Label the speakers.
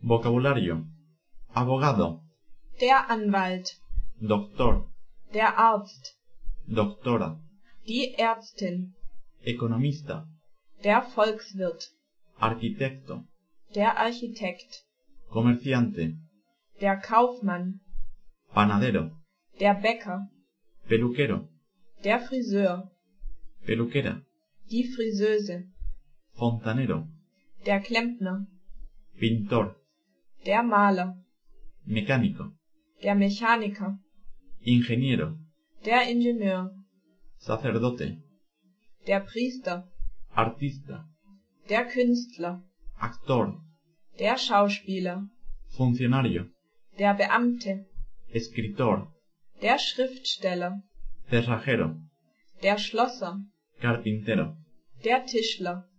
Speaker 1: Vocabulario: abogado,
Speaker 2: Der Anwalt,
Speaker 1: doctor,
Speaker 2: der Arzt,
Speaker 1: doctora,
Speaker 2: die Ärztin,
Speaker 1: economista,
Speaker 2: der Volkswirt,
Speaker 1: arquitecto,
Speaker 2: der Architekt,
Speaker 1: comerciante,
Speaker 2: der Kaufmann,
Speaker 1: panadero,
Speaker 2: der Bäcker,
Speaker 1: peluquero,
Speaker 2: der Friseur,
Speaker 1: peluquera,
Speaker 2: die Friseuse,
Speaker 1: fontanero,
Speaker 2: der Klempner,
Speaker 1: pintor,
Speaker 2: der Maler,
Speaker 1: mecánico,
Speaker 2: der Mechaniker,
Speaker 1: ingeniero,
Speaker 2: der Ingenieur,
Speaker 1: sacerdote,
Speaker 2: der Priester,
Speaker 1: artista,
Speaker 2: der Künstler,
Speaker 1: actor,
Speaker 2: der Schauspieler,
Speaker 1: funcionario,
Speaker 2: der Beamte,
Speaker 1: escritor,
Speaker 2: der Schriftsteller,
Speaker 1: cerrajero,
Speaker 2: der Schlosser,
Speaker 1: carpintero.
Speaker 2: der Tischler,